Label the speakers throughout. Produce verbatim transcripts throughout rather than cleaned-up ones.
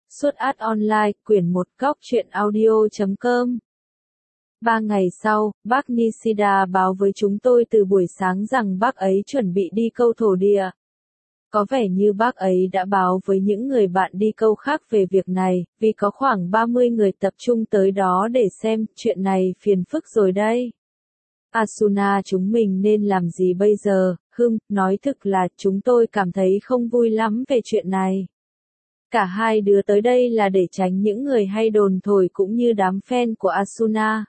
Speaker 1: Suốt át online, quyển một góc truyện audio chấm com. Ba ngày sau, bác Nishida báo với chúng tôi từ buổi sáng rằng bác ấy chuẩn bị đi câu thổ địa. Có vẻ như bác ấy đã báo với những người bạn đi câu khác về việc này, vì có khoảng ba mươi người tập trung tới đó để xem, chuyện này phiền phức rồi đây. Asuna, chúng mình nên làm gì bây giờ? Hừm, nói thực là chúng tôi cảm thấy không vui lắm về chuyện này. Cả hai đứa tới đây là để tránh những người hay đồn thổi cũng như đám fan của Asuna.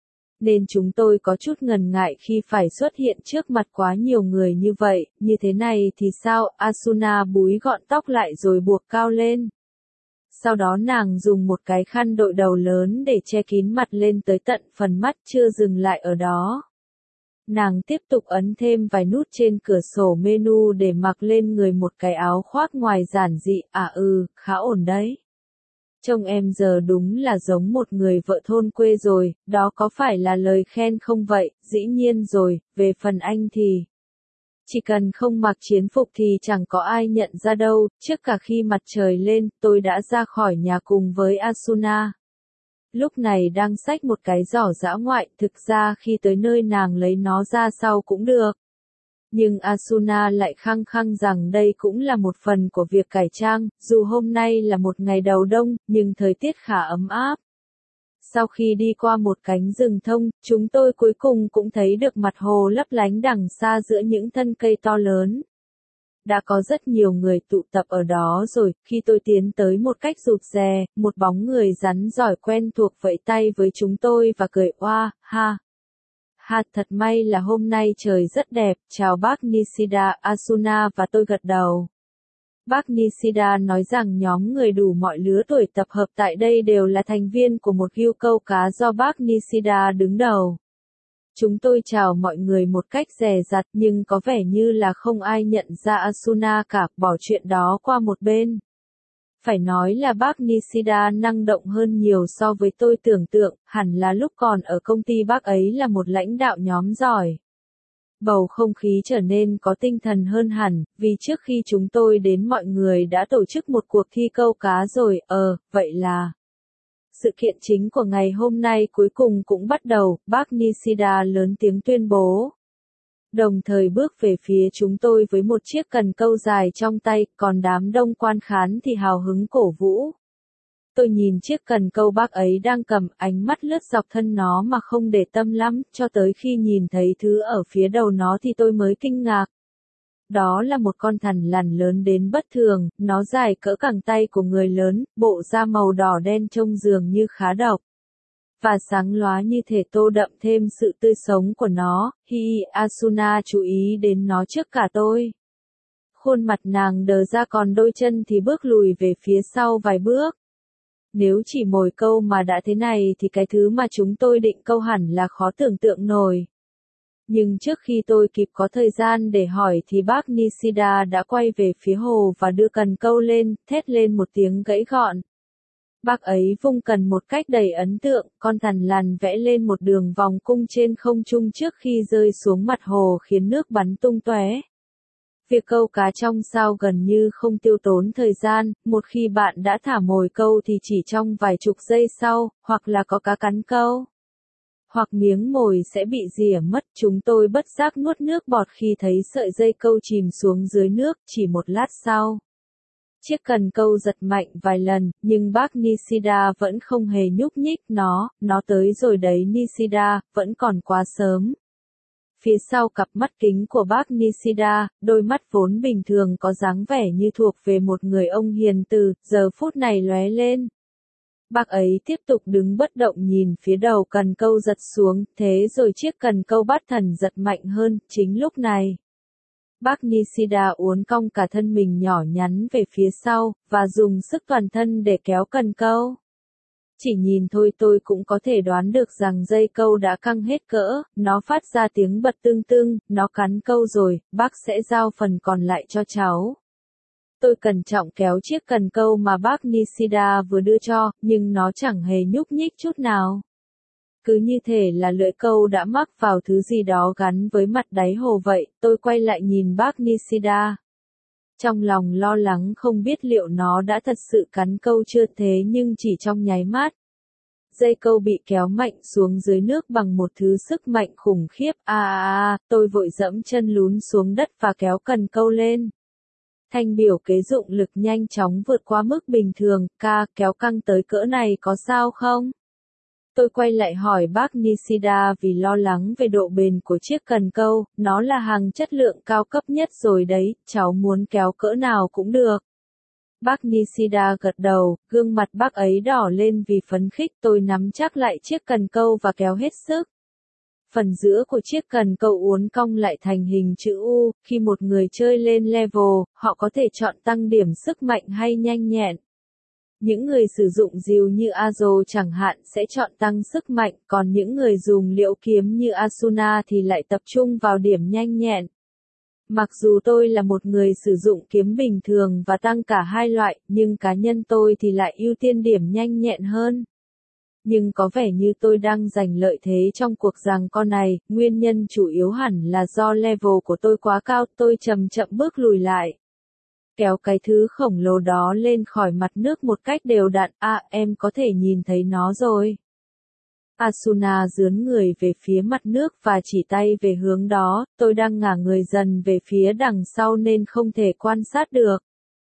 Speaker 1: Nên chúng tôi có chút ngần ngại khi phải xuất hiện trước mặt quá nhiều người như vậy, như thế này thì sao? Asuna búi gọn tóc lại rồi buộc cao lên. Sau đó nàng dùng một cái khăn đội đầu lớn để che kín mặt lên tới tận phần mắt, chưa dừng lại ở đó. Nàng tiếp tục ấn thêm vài nút trên cửa sổ menu để mặc lên người một cái áo khoác ngoài giản dị. À ừ, khá ổn đấy. Trông em giờ đúng là giống một người vợ thôn quê rồi, đó có phải là lời khen không vậy? Dĩ nhiên rồi, về phần anh thì... Chỉ cần không mặc chiến phục thì chẳng có ai nhận ra đâu. Trước cả khi mặt trời lên, tôi đã ra khỏi nhà cùng với Asuna. Lúc này đang xách một cái giỏ dã ngoại, thực ra khi tới nơi nàng lấy nó ra sau cũng được. Nhưng Asuna lại khăng khăng rằng đây cũng là một phần của việc cải trang, dù hôm nay là một ngày đầu đông, nhưng thời tiết khá ấm áp. Sau khi đi qua một cánh rừng thông, chúng tôi cuối cùng cũng thấy được mặt hồ lấp lánh đằng xa giữa những thân cây to lớn. Đã có rất nhiều người tụ tập ở đó rồi, khi tôi tiến tới một cách rụt rè, một bóng người rắn giỏi quen thuộc vẫy tay với chúng tôi và cười oa, ha. Ha, thật may là hôm nay trời rất đẹp, chào bác Nishida, Asuna và tôi gật đầu. Bác Nishida nói rằng nhóm người đủ mọi lứa tuổi tập hợp tại đây đều là thành viên của một guild câu cá do bác Nishida đứng đầu. Chúng tôi chào mọi người một cách dè dặt nhưng có vẻ như là không ai nhận ra Asuna cả, bỏ chuyện đó qua một bên. Phải nói là bác Nishida năng động hơn nhiều so với tôi tưởng tượng, hẳn là lúc còn ở công ty bác ấy là một lãnh đạo nhóm giỏi. Bầu không khí trở nên có tinh thần hơn hẳn, vì trước khi chúng tôi đến mọi người đã tổ chức một cuộc thi câu cá rồi, ờ, vậy là... Sự kiện chính của ngày hôm nay cuối cùng cũng bắt đầu, bác Nishida lớn tiếng tuyên bố. Đồng thời bước về phía chúng tôi với một chiếc cần câu dài trong tay, còn đám đông quan khán thì hào hứng cổ vũ. Tôi nhìn chiếc cần câu bác ấy đang cầm, ánh mắt lướt dọc thân nó mà không để tâm lắm, cho tới khi nhìn thấy thứ ở phía đầu nó thì tôi mới kinh ngạc. Đó là một con thằn lằn lớn đến bất thường, nó dài cỡ cẳng tay của người lớn, bộ da màu đỏ đen trông dường như khá độc. Và sáng lóa như thể tô đậm thêm sự tươi sống của nó. Hi, Asuna chú ý đến nó trước cả tôi. Khuôn mặt nàng đờ ra, còn đôi chân thì bước lùi về phía sau vài bước. Nếu chỉ mồi câu mà đã thế này thì cái thứ mà chúng tôi định câu hẳn là khó tưởng tượng nổi. Nhưng trước khi tôi kịp có thời gian để hỏi thì bác Nishida đã quay về phía hồ và đưa cần câu lên, thét lên một tiếng gãy gọn. Bác ấy vung cần một cách đầy ấn tượng, con thằn lằn vẽ lên một đường vòng cung trên không trung trước khi rơi xuống mặt hồ khiến nước bắn tung tóe. Việc câu cá trong sao gần như không tiêu tốn thời gian, một khi bạn đã thả mồi câu thì chỉ trong vài chục giây sau, hoặc là có cá cắn câu, hoặc miếng mồi sẽ bị rỉa mất. Chúng tôi bất giác nuốt nước bọt khi thấy sợi dây câu chìm xuống dưới nước, chỉ một lát sau. Chiếc cần câu giật mạnh vài lần, nhưng bác Nishida vẫn không hề nhúc nhích. Nó, nó tới rồi đấy Nishida, vẫn còn quá sớm. Phía sau cặp mắt kính của bác Nishida, đôi mắt vốn bình thường có dáng vẻ như thuộc về một người ông hiền từ, giờ phút này lóe lên. Bác ấy tiếp tục đứng bất động nhìn phía đầu cần câu giật xuống, thế rồi chiếc cần câu bắt thần giật mạnh hơn. Chính lúc này, bác Nishida uốn cong cả thân mình nhỏ nhắn về phía sau, và dùng sức toàn thân để kéo cần câu. Chỉ nhìn thôi tôi cũng có thể đoán được rằng dây câu đã căng hết cỡ, nó phát ra tiếng bật tưng tưng, nó cắn câu rồi, bác sẽ giao phần còn lại cho cháu. Tôi cẩn trọng kéo chiếc cần câu mà bác Nishida vừa đưa cho, nhưng nó chẳng hề nhúc nhích chút nào. Cứ như thể là lưỡi câu đã mắc vào thứ gì đó gắn với mặt đáy hồ vậy. Tôi quay lại nhìn bác Nishida. Trong lòng lo lắng không biết liệu nó đã thật sự cắn câu chưa, thế nhưng chỉ trong nháy mắt. Dây câu bị kéo mạnh xuống dưới nước bằng một thứ sức mạnh khủng khiếp. À à à, tôi vội dẫm chân lún xuống đất và kéo cần câu lên. Thanh biểu kế dụng lực nhanh chóng vượt qua mức bình thường. Ca, kéo căng tới cỡ này có sao không? Tôi quay lại hỏi bác Nishida vì lo lắng về độ bền của chiếc cần câu. Nó là hàng chất lượng cao cấp nhất rồi đấy, cháu muốn kéo cỡ nào cũng được. Bác Nishida gật đầu, gương mặt bác ấy đỏ lên vì phấn khích. Tôi nắm chắc lại chiếc cần câu và kéo hết sức. Phần giữa của chiếc cần câu uốn cong lại thành hình chữ U. Khi một người chơi lên level, họ có thể chọn tăng điểm sức mạnh hay nhanh nhẹn. Những người sử dụng rìu như Azo chẳng hạn sẽ chọn tăng sức mạnh, còn những người dùng liễu kiếm như Asuna thì lại tập trung vào điểm nhanh nhẹn. Mặc dù tôi là một người sử dụng kiếm bình thường và tăng cả hai loại, nhưng cá nhân tôi thì lại ưu tiên điểm nhanh nhẹn hơn. Nhưng có vẻ như tôi đang giành lợi thế trong cuộc giằng co này, nguyên nhân chủ yếu hẳn là do level của tôi quá cao, tôi chậm chậm bước lùi lại. Kéo cái thứ khổng lồ đó lên khỏi mặt nước một cách đều đặn. À, em có thể nhìn thấy nó rồi. Asuna dướn người về phía mặt nước và chỉ tay về hướng đó. Tôi đang ngả người dần về phía đằng sau nên không thể quan sát được.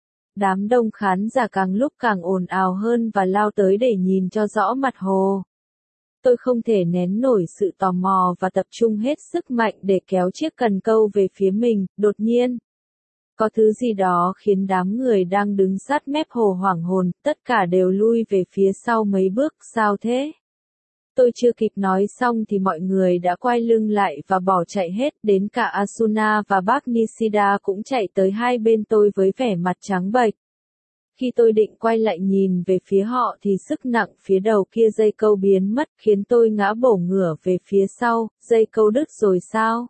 Speaker 1: Đám đông khán giả càng lúc càng ồn ào hơn và lao tới để nhìn cho rõ mặt hồ. Tôi không thể nén nổi sự tò mò và tập trung hết sức mạnh để kéo chiếc cần câu về phía mình. Đột nhiên, có thứ gì đó khiến đám người đang đứng sát mép hồ hoảng hồn, tất cả đều lui về phía sau mấy bước. Sao thế? Tôi chưa kịp nói xong thì mọi người đã quay lưng lại và bỏ chạy hết, đến cả Asuna và bác Nishida cũng chạy tới hai bên tôi với vẻ mặt trắng bệch. Khi tôi định quay lại nhìn về phía họ thì sức nặng phía đầu kia dây câu biến mất, khiến tôi ngã bổ ngửa về phía sau. Dây câu đứt rồi sao?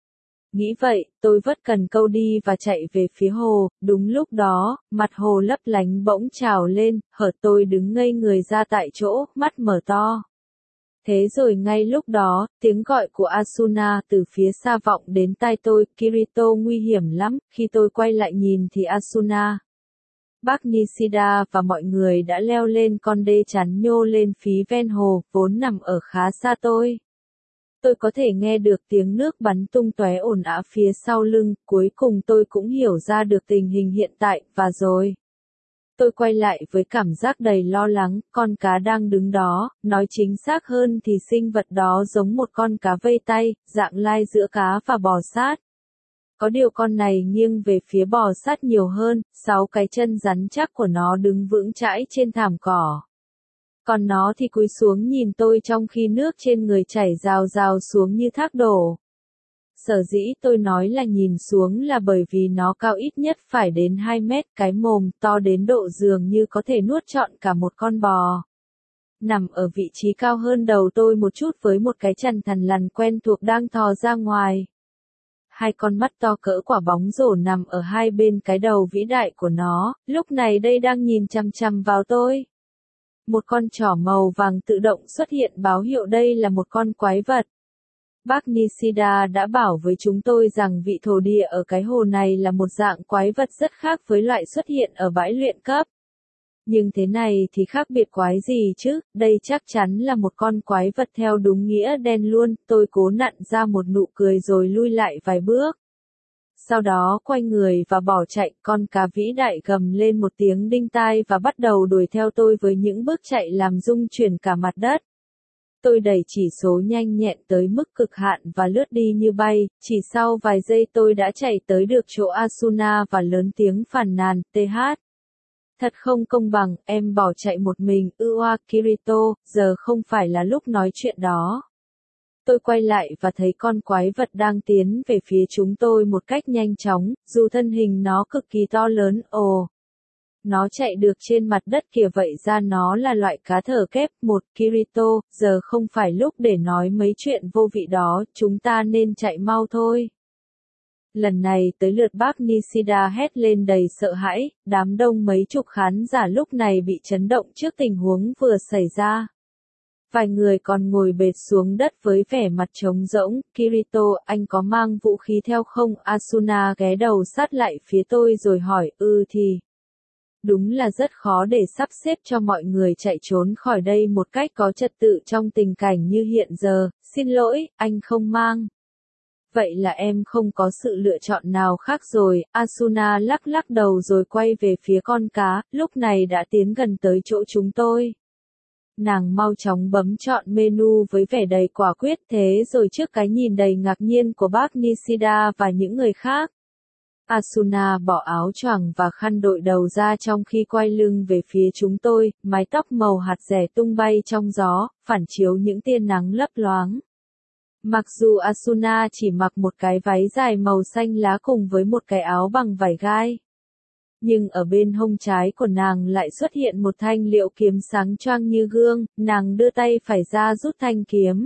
Speaker 1: Nghĩ vậy, tôi vất cần câu đi và chạy về phía hồ. Đúng lúc đó, mặt hồ lấp lánh bỗng trào lên, hở tôi đứng ngây người ra tại chỗ, mắt mở to. Thế rồi ngay lúc đó, tiếng gọi của Asuna từ phía xa vọng đến tai tôi. Kirito, nguy hiểm lắm. Khi tôi quay lại nhìn thì Asuna, bác Nishida và mọi người đã leo lên con đê chắn nhô lên phía ven hồ, vốn nằm ở khá xa tôi. Tôi có thể nghe được tiếng nước bắn tung tóe ồn ào phía sau lưng. Cuối cùng tôi cũng hiểu ra được tình hình hiện tại, và rồi tôi quay lại với cảm giác đầy lo lắng. Con cá đang đứng đó, nói chính xác hơn thì sinh vật đó giống một con cá vây tay, dạng lai giữa cá và bò sát. Có điều con này nghiêng về phía bò sát nhiều hơn, sáu cái chân rắn chắc của nó đứng vững chãi trên thảm cỏ. Còn nó thì cúi xuống nhìn tôi trong khi nước trên người chảy rào rào xuống như thác đổ. Sở dĩ tôi nói là nhìn xuống là bởi vì nó cao ít nhất phải đến hai mét, cái mồm to đến độ dường như có thể nuốt trọn cả một con bò. Nằm ở vị trí cao hơn đầu tôi một chút với một cái chằn thằn lằn quen thuộc đang thò ra ngoài. Hai con mắt to cỡ quả bóng rổ nằm ở hai bên cái đầu vĩ đại của nó, lúc này đây đang nhìn chằm chằm vào tôi. Một con trỏ màu vàng tự động xuất hiện báo hiệu đây là một con quái vật. Bác Nishida đã bảo với chúng tôi rằng vị thổ địa ở cái hồ này là một dạng quái vật rất khác với loại xuất hiện ở bãi luyện cấp. Nhưng thế này thì khác biệt quái gì chứ, đây chắc chắn là một con quái vật theo đúng nghĩa đen luôn. Tôi cố nặn ra một nụ cười rồi lui lại vài bước. Sau đó quay người và bỏ chạy. Con cá vĩ đại gầm lên một tiếng đinh tai và bắt đầu đuổi theo tôi với những bước chạy làm rung chuyển cả mặt đất. Tôi đẩy chỉ số nhanh nhẹn tới mức cực hạn và lướt đi như bay. Chỉ sau vài giây tôi đã chạy tới được chỗ Asuna và lớn tiếng phàn nàn. Th Thật không công bằng, em bỏ chạy một mình. Ua, Kirito, giờ không phải là lúc nói chuyện đó. Tôi quay lại và thấy con quái vật đang tiến về phía chúng tôi một cách nhanh chóng, dù thân hình nó cực kỳ to lớn. Ồ, nó chạy được trên mặt đất kìa, vậy ra nó là loại cá thở kép. Một, Kirito, giờ không phải lúc để nói mấy chuyện vô vị đó, chúng ta nên chạy mau thôi. Lần này tới lượt bác Nishida hét lên đầy sợ hãi, đám đông mấy chục khán giả lúc này bị chấn động trước tình huống vừa xảy ra. Vài người còn ngồi bệt xuống đất với vẻ mặt trống rỗng. Kirito, anh có mang vũ khí theo không? Asuna ghé đầu sát lại phía tôi rồi hỏi, ừ thì. Đúng là rất khó để sắp xếp cho mọi người chạy trốn khỏi đây một cách có trật tự trong tình cảnh như hiện giờ. Xin lỗi, anh không mang. Vậy là em không có sự lựa chọn nào khác rồi. Asuna lắc lắc đầu rồi quay về phía con cá, lúc này đã tiến gần tới chỗ chúng tôi. Nàng mau chóng bấm chọn menu với vẻ đầy quả quyết, thế rồi trước cái nhìn đầy ngạc nhiên của bác Nishida và những người khác. Asuna bỏ áo choàng và khăn đội đầu ra trong khi quay lưng về phía chúng tôi, mái tóc màu hạt rẻ tung bay trong gió, phản chiếu những tia nắng lấp loáng. Mặc dù Asuna chỉ mặc một cái váy dài màu xanh lá cùng với một cái áo bằng vải gai, nhưng ở bên hông trái của nàng lại xuất hiện một thanh liệu kiếm sáng choang như gương, nàng đưa tay phải ra rút thanh kiếm,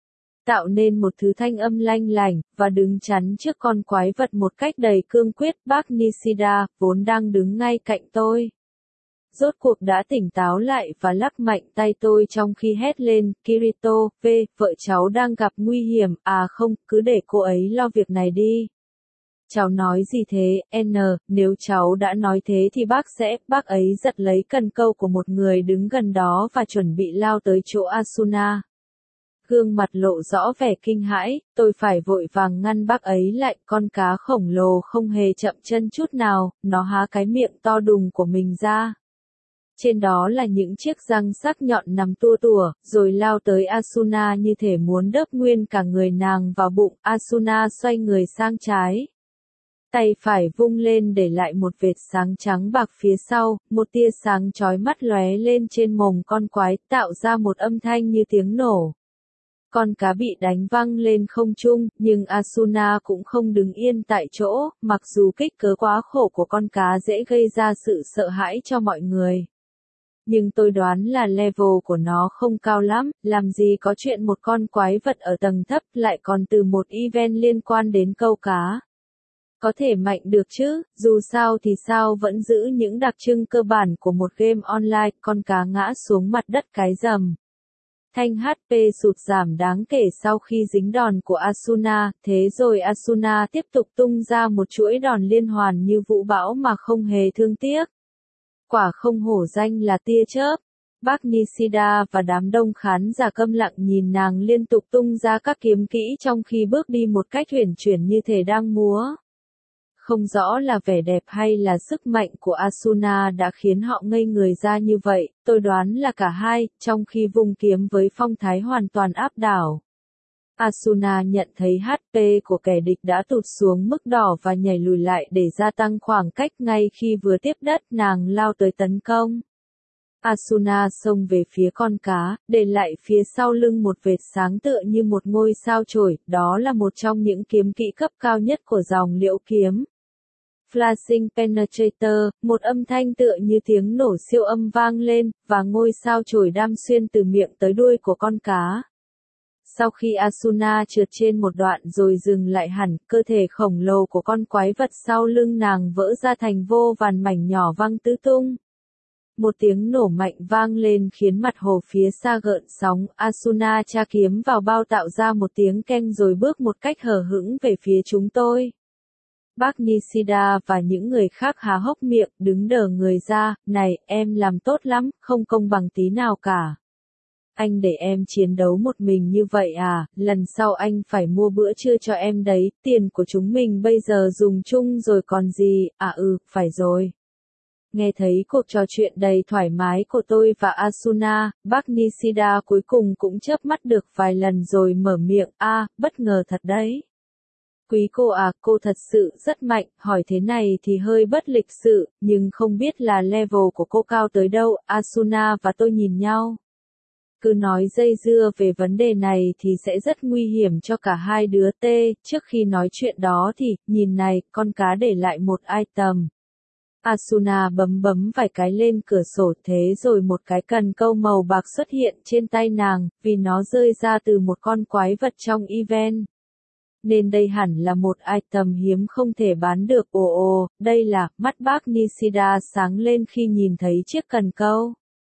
Speaker 1: tạo nên một thứ thanh âm lanh lảnh, và đứng chắn trước con quái vật một cách đầy cương quyết. Bác Nishida, vốn đang đứng ngay cạnh tôi, rốt cuộc đã tỉnh táo lại và lắc mạnh tay tôi trong khi hét lên, Kirito, V, vợ cháu đang gặp nguy hiểm, à không, cứ để cô ấy lo việc này đi. Cháu nói gì thế, N, nếu cháu đã nói thế thì bác sẽ, bác ấy giật lấy cần câu của một người đứng gần đó và chuẩn bị lao tới chỗ Asuna. Gương mặt lộ rõ vẻ kinh hãi, tôi phải vội vàng ngăn bác ấy lại, con cá khổng lồ không hề chậm chân chút nào, nó há cái miệng to đùng của mình ra. Trên đó là những chiếc răng sắc nhọn nằm tua tủa, rồi lao tới Asuna như thể muốn đớp nguyên cả người nàng vào bụng. Asuna xoay người sang trái, tay phải vung lên để lại một vệt sáng trắng bạc phía sau, một tia sáng chói mắt lóe lên trên mồm con quái, tạo ra một âm thanh như tiếng nổ. Con cá bị đánh văng lên không trung, nhưng Asuna cũng không đứng yên tại chỗ, mặc dù kích cỡ quá khổ của con cá dễ gây ra sự sợ hãi cho mọi người. Nhưng tôi đoán là level của nó không cao lắm, làm gì có chuyện một con quái vật ở tầng thấp lại còn từ một event liên quan đến câu cá. Có thể mạnh được chứ, dù sao thì sao vẫn giữ những đặc trưng cơ bản của một game online, con cá ngã xuống mặt đất cái rầm. Thanh hát pê sụt giảm đáng kể sau khi dính đòn của Asuna, thế rồi Asuna tiếp tục tung ra một chuỗi đòn liên hoàn như vũ bão mà không hề thương tiếc. Quả không hổ danh là tia chớp. Bác Nishida và đám đông khán giả câm lặng nhìn nàng liên tục tung ra các kiếm kỹ trong khi bước đi một cách huyền chuyển như thể đang múa. Không rõ là vẻ đẹp hay là sức mạnh của Asuna đã khiến họ ngây người ra như vậy, tôi đoán là cả hai, trong khi vung kiếm với phong thái hoàn toàn áp đảo. Asuna nhận thấy hát pê của kẻ địch đã tụt xuống mức đỏ và nhảy lùi lại để gia tăng khoảng cách. Ngay khi vừa tiếp đất, nàng lao tới tấn công. Asuna xông về phía con cá, để lại phía sau lưng một vệt sáng tựa như một ngôi sao chổi, đó là một trong những kiếm kỹ cấp cao nhất của dòng liễu kiếm. Flashing Penetrator, một âm thanh tựa như tiếng nổ siêu âm vang lên, và ngôi sao chổi đâm xuyên từ miệng tới đuôi của con cá. Sau khi Asuna trượt trên một đoạn rồi dừng lại hẳn, cơ thể khổng lồ của con quái vật sau lưng nàng vỡ ra thành vô vàn mảnh nhỏ văng tứ tung. Một tiếng nổ mạnh vang lên khiến mặt hồ phía xa gợn sóng, Asuna tra kiếm vào bao tạo ra một tiếng keng rồi bước một cách hờ hững về phía chúng tôi. Bác Nishida và những người khác há hốc miệng, đứng đờ người ra, này, em làm tốt lắm, không công bằng tí nào cả. Anh để em chiến đấu một mình như vậy à, lần sau anh phải mua bữa trưa cho em đấy, tiền của chúng mình bây giờ dùng chung rồi còn gì, à ừ, phải rồi. Nghe thấy cuộc trò chuyện đầy thoải mái của tôi và Asuna, bác Nishida cuối cùng cũng chớp mắt được vài lần rồi mở miệng, a, à, bất ngờ thật đấy. Quý cô à, cô thật sự rất mạnh, hỏi thế này thì hơi bất lịch sự, nhưng không biết là level của cô cao tới đâu. Asuna và tôi nhìn nhau. Cứ nói dây dưa về vấn đề này thì sẽ rất nguy hiểm cho cả hai đứa tê, trước khi nói chuyện đó thì, nhìn này, con cá để lại một item. Asuna bấm bấm vài cái lên cửa sổ, thế rồi một cái cần câu màu bạc xuất hiện trên tay nàng, vì nó rơi ra từ một con quái vật trong event. Nên đây hẳn là một item hiếm không thể bán được. Ồ ồ, đây là, mắt bác Nishida sáng lên khi nhìn thấy chiếc cần câu.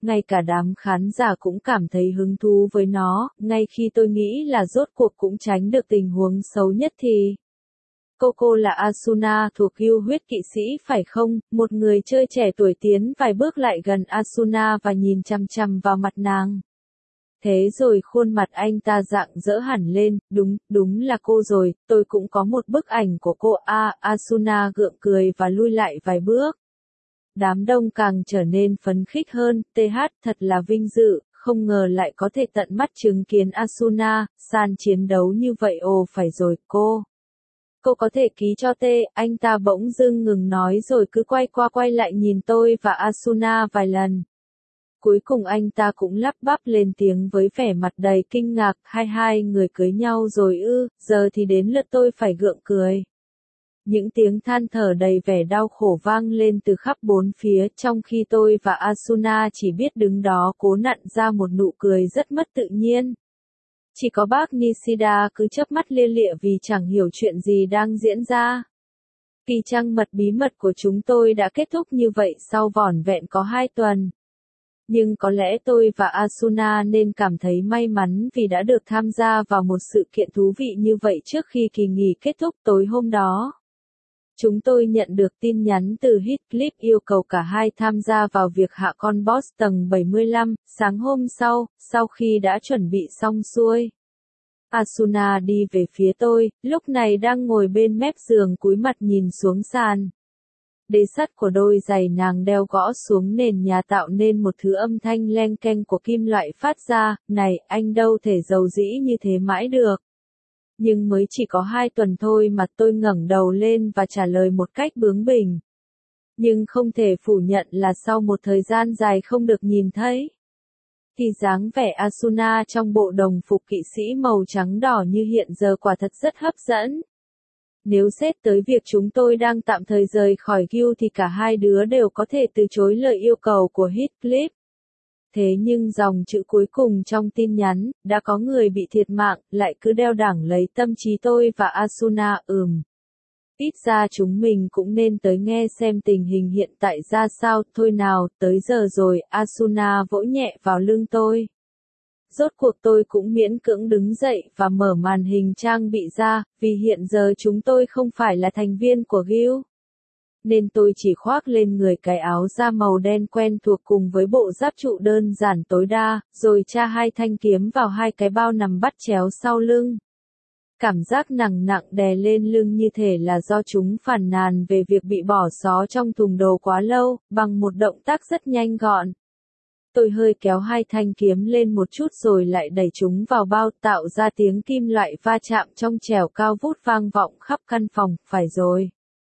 Speaker 1: ngay cả đám khán giả cũng cảm thấy hứng thú với nó, ngay khi tôi nghĩ là rốt cuộc cũng tránh được tình huống xấu nhất thì... Coco là Asuna thuộc yêu huyết kỵ sĩ phải không? Một người chơi trẻ tuổi tiến vài bước lại gần Asuna và nhìn chằm chằm vào mặt nàng. Thế rồi khuôn mặt anh ta rạng rỡ hẳn lên, đúng, đúng là cô rồi, tôi cũng có một bức ảnh của cô. A, à, Asuna gượng cười và lui lại vài bước. Đám đông càng trở nên phấn khích hơn, tê hát thật là vinh dự, không ngờ lại có thể tận mắt chứng kiến Asuna, san chiến đấu như vậy. Ồ phải rồi, cô. Cô có thể ký cho T, anh ta bỗng dưng ngừng nói rồi cứ quay qua quay lại nhìn tôi và Asuna vài lần. Cuối cùng anh ta cũng lắp bắp lên tiếng với vẻ mặt đầy kinh ngạc, hai hai người cưới nhau rồi ư, giờ thì đến lượt tôi phải gượng cười. Những tiếng than thở đầy vẻ đau khổ vang lên từ khắp bốn phía, trong khi tôi và Asuna chỉ biết đứng đó cố nặn ra một nụ cười rất mất tự nhiên. Chỉ có bác Nishida cứ chớp mắt lia lịa vì chẳng hiểu chuyện gì đang diễn ra. Kỳ trăng mật bí mật của chúng tôi đã kết thúc như vậy sau vỏn vẹn có hai tuần. Nhưng có lẽ tôi và Asuna nên cảm thấy may mắn vì đã được tham gia vào một sự kiện thú vị như vậy trước khi kỳ nghỉ kết thúc tối hôm đó. Chúng tôi nhận được tin nhắn từ Heathcliff yêu cầu cả hai tham gia vào việc hạ con boss tầng bảy mươi lăm, sáng hôm sau, sau khi đã chuẩn bị xong xuôi. Asuna đi về phía tôi, lúc này đang ngồi bên mép giường cúi mặt nhìn xuống sàn. Đế sắt của đôi giày nàng đeo gõ xuống nền nhà tạo nên một thứ âm thanh leng keng của kim loại phát ra, này, anh đâu thể giàu dĩ như thế mãi được. Nhưng mới chỉ có hai tuần thôi mà tôi ngẩng đầu lên và trả lời một cách bướng bỉnh. Nhưng không thể phủ nhận là sau một thời gian dài không được nhìn thấy, thì dáng vẻ Asuna trong bộ đồng phục kỵ sĩ màu trắng đỏ như hiện giờ quả thật rất hấp dẫn. Nếu xét tới việc chúng tôi đang tạm thời rời khỏi Guild thì cả hai đứa đều có thể từ chối lời yêu cầu của Heathcliff. Thế nhưng dòng chữ cuối cùng trong tin nhắn, đã có người bị thiệt mạng, lại cứ đeo đẳng lấy tâm trí tôi và Asuna. Ừm. Ít ra chúng mình cũng nên tới nghe xem tình hình hiện tại ra sao. Thôi nào, tới giờ rồi. Asuna vỗ nhẹ vào lưng tôi. Rốt cuộc tôi cũng miễn cưỡng đứng dậy và mở màn hình trang bị ra, vì hiện giờ chúng tôi không phải là thành viên của Guild. Nên tôi chỉ khoác lên người cái áo da màu đen quen thuộc cùng với bộ giáp trụ đơn giản tối đa, rồi tra hai thanh kiếm vào hai cái bao nằm bắt chéo sau lưng. Cảm giác nặng nặng đè lên lưng như thể là do chúng phàn nàn về việc bị bỏ xó trong thùng đồ quá lâu, bằng một động tác rất nhanh gọn. Tôi hơi kéo hai thanh kiếm lên một chút rồi lại đẩy chúng vào bao, tạo ra tiếng kim loại va chạm trong trẻo cao vút vang vọng khắp căn phòng. Phải rồi.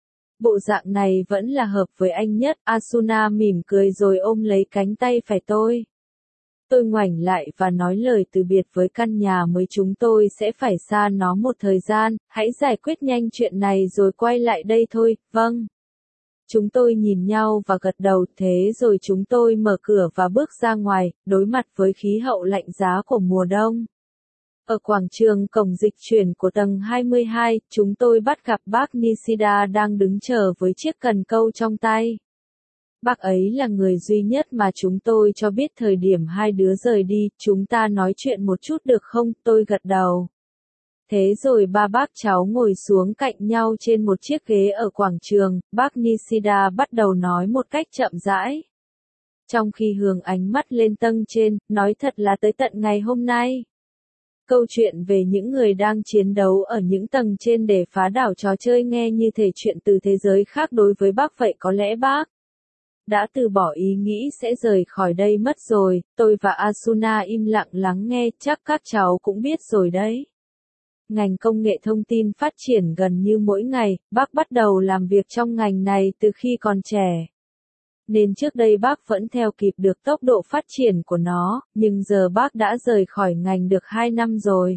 Speaker 1: Bộ dạng này vẫn là hợp với anh nhất. Asuna mỉm cười rồi ôm lấy cánh tay phải tôi. Tôi ngoảnh lại và nói lời từ biệt với căn nhà mới chúng tôi sẽ phải xa nó một thời gian, hãy giải quyết nhanh chuyện này rồi quay lại đây thôi. Vâng. Chúng tôi nhìn nhau và gật đầu, thế rồi chúng tôi mở cửa và bước ra ngoài, đối mặt với khí hậu lạnh giá của mùa đông. Ở quảng trường cổng dịch chuyển của tầng hai mươi hai, chúng tôi bắt gặp bác Nishida đang đứng chờ với chiếc cần câu trong tay. Bác ấy là người duy nhất mà chúng tôi cho biết thời điểm hai đứa rời đi, chúng ta nói chuyện một chút được không? Tôi gật đầu. Thế rồi ba bác cháu ngồi xuống cạnh nhau trên một chiếc ghế ở quảng trường, bác Nishida bắt đầu nói một cách chậm rãi. Trong khi hướng ánh mắt lên tầng trên, nói thật là tới tận ngày hôm nay. Câu chuyện về những người đang chiến đấu ở những tầng trên để phá đảo trò chơi nghe như thể chuyện từ thế giới khác đối với bác vậy có lẽ bác đã từ bỏ ý nghĩ sẽ rời khỏi đây mất rồi. Tôi và Asuna im lặng lắng nghe, chắc các cháu cũng biết rồi đấy. Ngành công nghệ thông tin phát triển gần như mỗi ngày, bác bắt đầu làm việc trong ngành này từ khi còn trẻ. Nên trước đây bác vẫn theo kịp được tốc độ phát triển của nó, nhưng giờ bác đã rời khỏi ngành được hai năm rồi.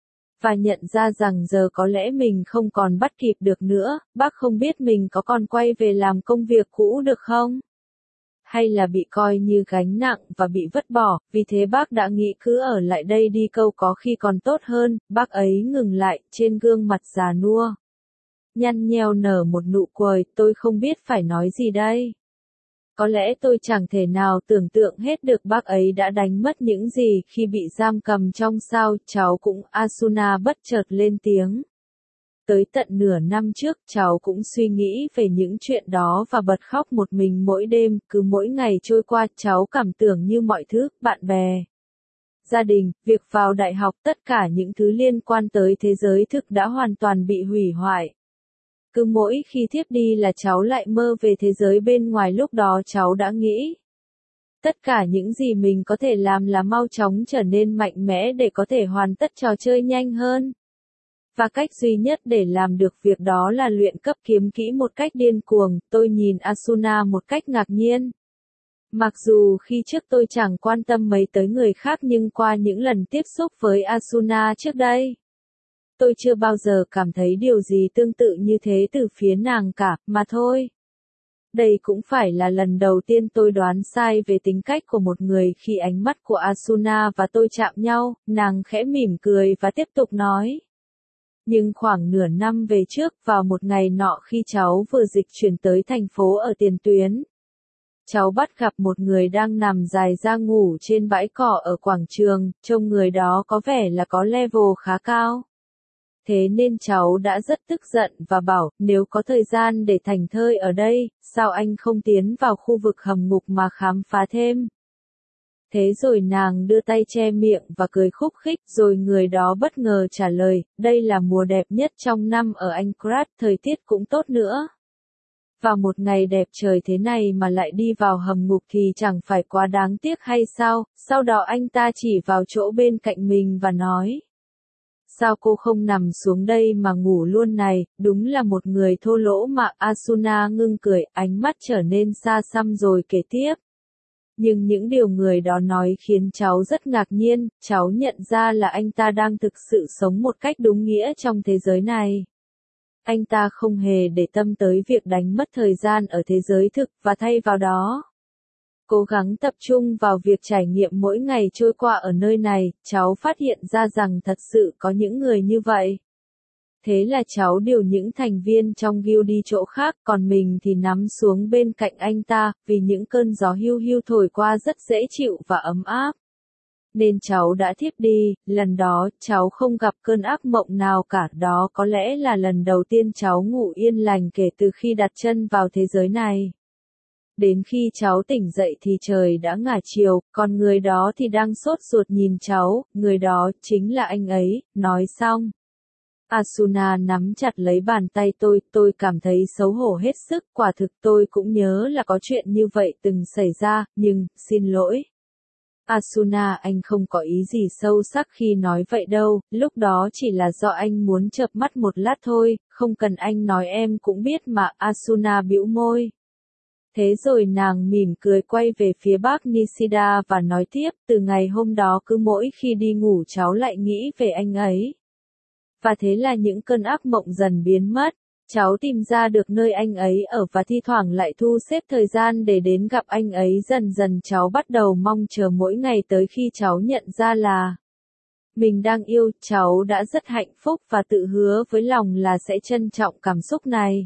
Speaker 1: Và nhận ra rằng giờ có lẽ mình không còn bắt kịp được nữa, bác không biết mình có còn quay về làm công việc cũ được không? Hay là bị coi như gánh nặng và bị vứt bỏ, vì thế bác đã nghĩ cứ ở lại đây đi câu có khi còn tốt hơn. Bác ấy ngừng lại, trên gương mặt già nua nhăn nheo nở một nụ cười, tôi không biết phải nói gì đây. Có lẽ tôi chẳng thể nào tưởng tượng hết được bác ấy đã đánh mất những gì khi bị giam cầm trong sao, cháu cũng, Asuna bất chợt lên tiếng. Tới tận nửa năm trước cháu cũng suy nghĩ về những chuyện đó và bật khóc một mình mỗi đêm, cứ mỗi ngày trôi qua cháu cảm tưởng như mọi thứ, bạn bè, gia đình, việc vào đại học, tất cả những thứ liên quan tới thế giới thực đã hoàn toàn bị hủy hoại. Cứ mỗi khi thiếp đi là cháu lại mơ về thế giới bên ngoài, lúc đó cháu đã nghĩ. Tất cả những gì mình có thể làm là mau chóng trở nên mạnh mẽ để có thể hoàn tất trò chơi nhanh hơn. Và cách duy nhất để làm được việc đó là luyện cấp kiếm kỹ một cách điên cuồng. Tôi nhìn Asuna một cách ngạc nhiên. Mặc dù khi trước tôi chẳng quan tâm mấy tới người khác, nhưng qua những lần tiếp xúc với Asuna trước đây, tôi chưa bao giờ cảm thấy điều gì tương tự như thế từ phía nàng cả, mà thôi. Đây cũng phải là lần đầu tiên tôi đoán sai về tính cách của một người khi ánh mắt của Asuna và tôi chạm nhau. Nàng khẽ mỉm cười và tiếp tục nói. Nhưng khoảng nửa năm về trước, vào một ngày nọ khi cháu vừa dịch chuyển tới thành phố ở tiền tuyến, cháu bắt gặp một người đang nằm dài ra ngủ trên bãi cỏ ở quảng trường, trông người đó có vẻ là có level khá cao. Thế nên cháu đã rất tức giận và bảo, nếu có thời gian để thảnh thơi ở đây, sao anh không tiến vào khu vực hầm ngục mà khám phá thêm? Thế rồi nàng đưa tay che miệng và cười khúc khích, rồi người đó bất ngờ trả lời, đây là mùa đẹp nhất trong năm ở Anchorage, thời tiết cũng tốt nữa. Vào một ngày đẹp trời thế này mà lại đi vào hầm ngục thì chẳng phải quá đáng tiếc hay sao? Sau đó anh ta chỉ vào chỗ bên cạnh mình và nói. Sao cô không nằm xuống đây mà ngủ luôn này, đúng là một người thô lỗ mà. Asuna ngưng cười, ánh mắt trở nên xa xăm rồi kể tiếp. Nhưng những điều người đó nói khiến cháu rất ngạc nhiên, cháu nhận ra là anh ta đang thực sự sống một cách đúng nghĩa trong thế giới này. Anh ta không hề để tâm tới việc đánh mất thời gian ở thế giới thực, và thay vào đó, cố gắng tập trung vào việc trải nghiệm mỗi ngày trôi qua ở nơi này. Cháu phát hiện ra rằng thật sự có những người như vậy. Thế là cháu điều những thành viên trong guild đi chỗ khác, còn mình thì nằm xuống bên cạnh anh ta, vì những cơn gió hiu hiu thổi qua rất dễ chịu và ấm áp. Nên cháu đã thiếp đi. Lần đó, cháu không gặp cơn ác mộng nào cả, đó có lẽ là lần đầu tiên cháu ngủ yên lành kể từ khi đặt chân vào thế giới này. Đến khi cháu tỉnh dậy thì trời đã ngả chiều, còn người đó thì đang sốt ruột nhìn cháu, người đó chính là anh ấy. Nói xong, Asuna nắm chặt lấy bàn tay tôi, tôi cảm thấy xấu hổ hết sức, quả thực tôi cũng nhớ là có chuyện như vậy từng xảy ra, nhưng, xin lỗi. Asuna, anh không có ý gì sâu sắc khi nói vậy đâu, lúc đó chỉ là do anh muốn chợp mắt một lát thôi, không cần anh nói em cũng biết mà. Asuna bĩu môi. Thế rồi nàng mỉm cười quay về phía bác Nishida và nói tiếp, từ ngày hôm đó cứ mỗi khi đi ngủ cháu lại nghĩ về anh ấy. Và thế là những cơn ác mộng dần biến mất. Cháu tìm ra được nơi anh ấy ở và thi thoảng lại thu xếp thời gian để đến gặp anh ấy. Dần dần cháu bắt đầu mong chờ mỗi ngày tới khi cháu nhận ra là mình đang yêu. Cháu đã rất hạnh phúc và tự hứa với lòng là sẽ trân trọng cảm xúc này.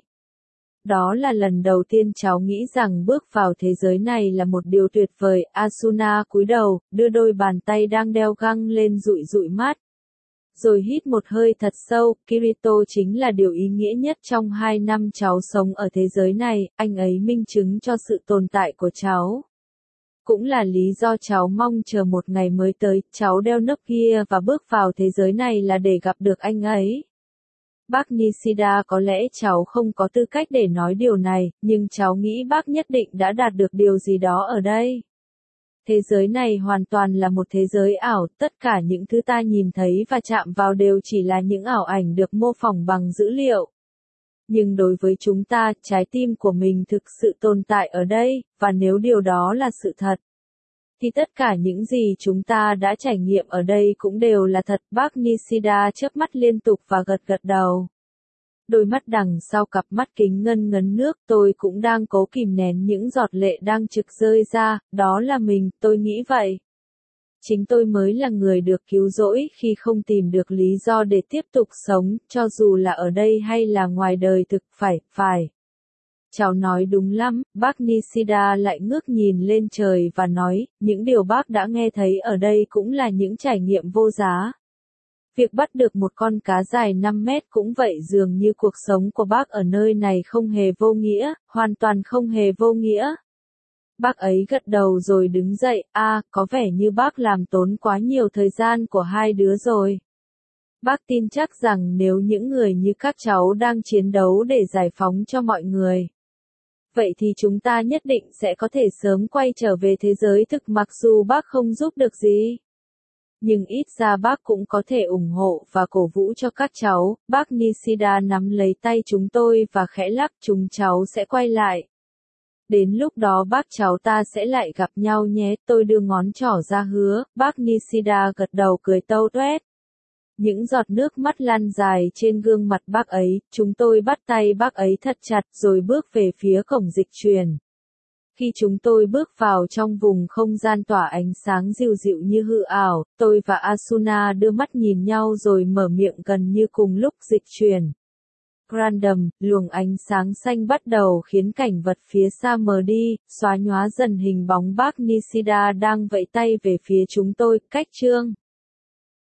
Speaker 1: Đó là lần đầu tiên cháu nghĩ rằng bước vào thế giới này là một điều tuyệt vời. Asuna cúi đầu, đưa đôi bàn tay đang đeo găng lên dụi dụi mắt. Rồi hít một hơi thật sâu. Kirito chính là điều ý nghĩa nhất trong hai năm cháu sống ở thế giới này, anh ấy minh chứng cho sự tồn tại của cháu. Cũng là lý do cháu mong chờ một ngày mới tới, cháu đeo nấc kia và bước vào thế giới này là để gặp được anh ấy. Bác Nishida, có lẽ cháu không có tư cách để nói điều này, nhưng cháu nghĩ bác nhất định đã đạt được điều gì đó ở đây. Thế giới này hoàn toàn là một thế giới ảo, tất cả những thứ ta nhìn thấy và chạm vào đều chỉ là những ảo ảnh được mô phỏng bằng dữ liệu. Nhưng đối với chúng ta, trái tim của mình thực sự tồn tại ở đây, và nếu điều đó là sự thật, thì tất cả những gì chúng ta đã trải nghiệm ở đây cũng đều là thật. Bác Nishida chớp mắt liên tục và gật gật đầu. Đôi mắt đằng sau cặp mắt kính ngân ngấn nước, tôi cũng đang cố kìm nén những giọt lệ đang trực rơi ra, đó là mình, tôi nghĩ vậy. Chính tôi mới là người được cứu rỗi khi không tìm được lý do để tiếp tục sống, cho dù là ở đây hay là ngoài đời thực. Phải, phải. Cháu nói đúng lắm, bác Nishida lại ngước nhìn lên trời và nói, những điều bác đã nghe thấy ở đây cũng là những trải nghiệm vô giá. Việc bắt được một con cá dài năm mét cũng vậy, dường như cuộc sống của bác ở nơi này không hề vô nghĩa, hoàn toàn không hề vô nghĩa. Bác ấy gật đầu rồi đứng dậy, a, à, có vẻ như bác làm tốn quá nhiều thời gian của hai đứa rồi. Bác tin chắc rằng nếu những người như các cháu đang chiến đấu để giải phóng cho mọi người, vậy thì chúng ta nhất định sẽ có thể sớm quay trở về thế giới thực, mặc dù bác không giúp được gì. Nhưng ít ra bác cũng có thể ủng hộ và cổ vũ cho các cháu. Bác Nishida nắm lấy tay chúng tôi và khẽ lắc, chúng cháu sẽ quay lại. Đến lúc đó bác cháu ta sẽ lại gặp nhau nhé, tôi đưa ngón trỏ ra hứa, bác Nishida gật đầu cười tâu tuét. Những giọt nước mắt lăn dài trên gương mặt bác ấy, chúng tôi bắt tay bác ấy thật chặt rồi bước về phía cổng dịch truyền. Khi chúng tôi bước vào trong vùng không gian tỏa ánh sáng dịu dịu như hư ảo, tôi và Asuna đưa mắt nhìn nhau rồi mở miệng gần như cùng lúc. Dịch truyền. Random, luồng ánh sáng xanh bắt đầu khiến cảnh vật phía xa mờ đi, xóa nhóa dần hình bóng bác Nishida đang vẫy tay về phía chúng tôi. Cách chương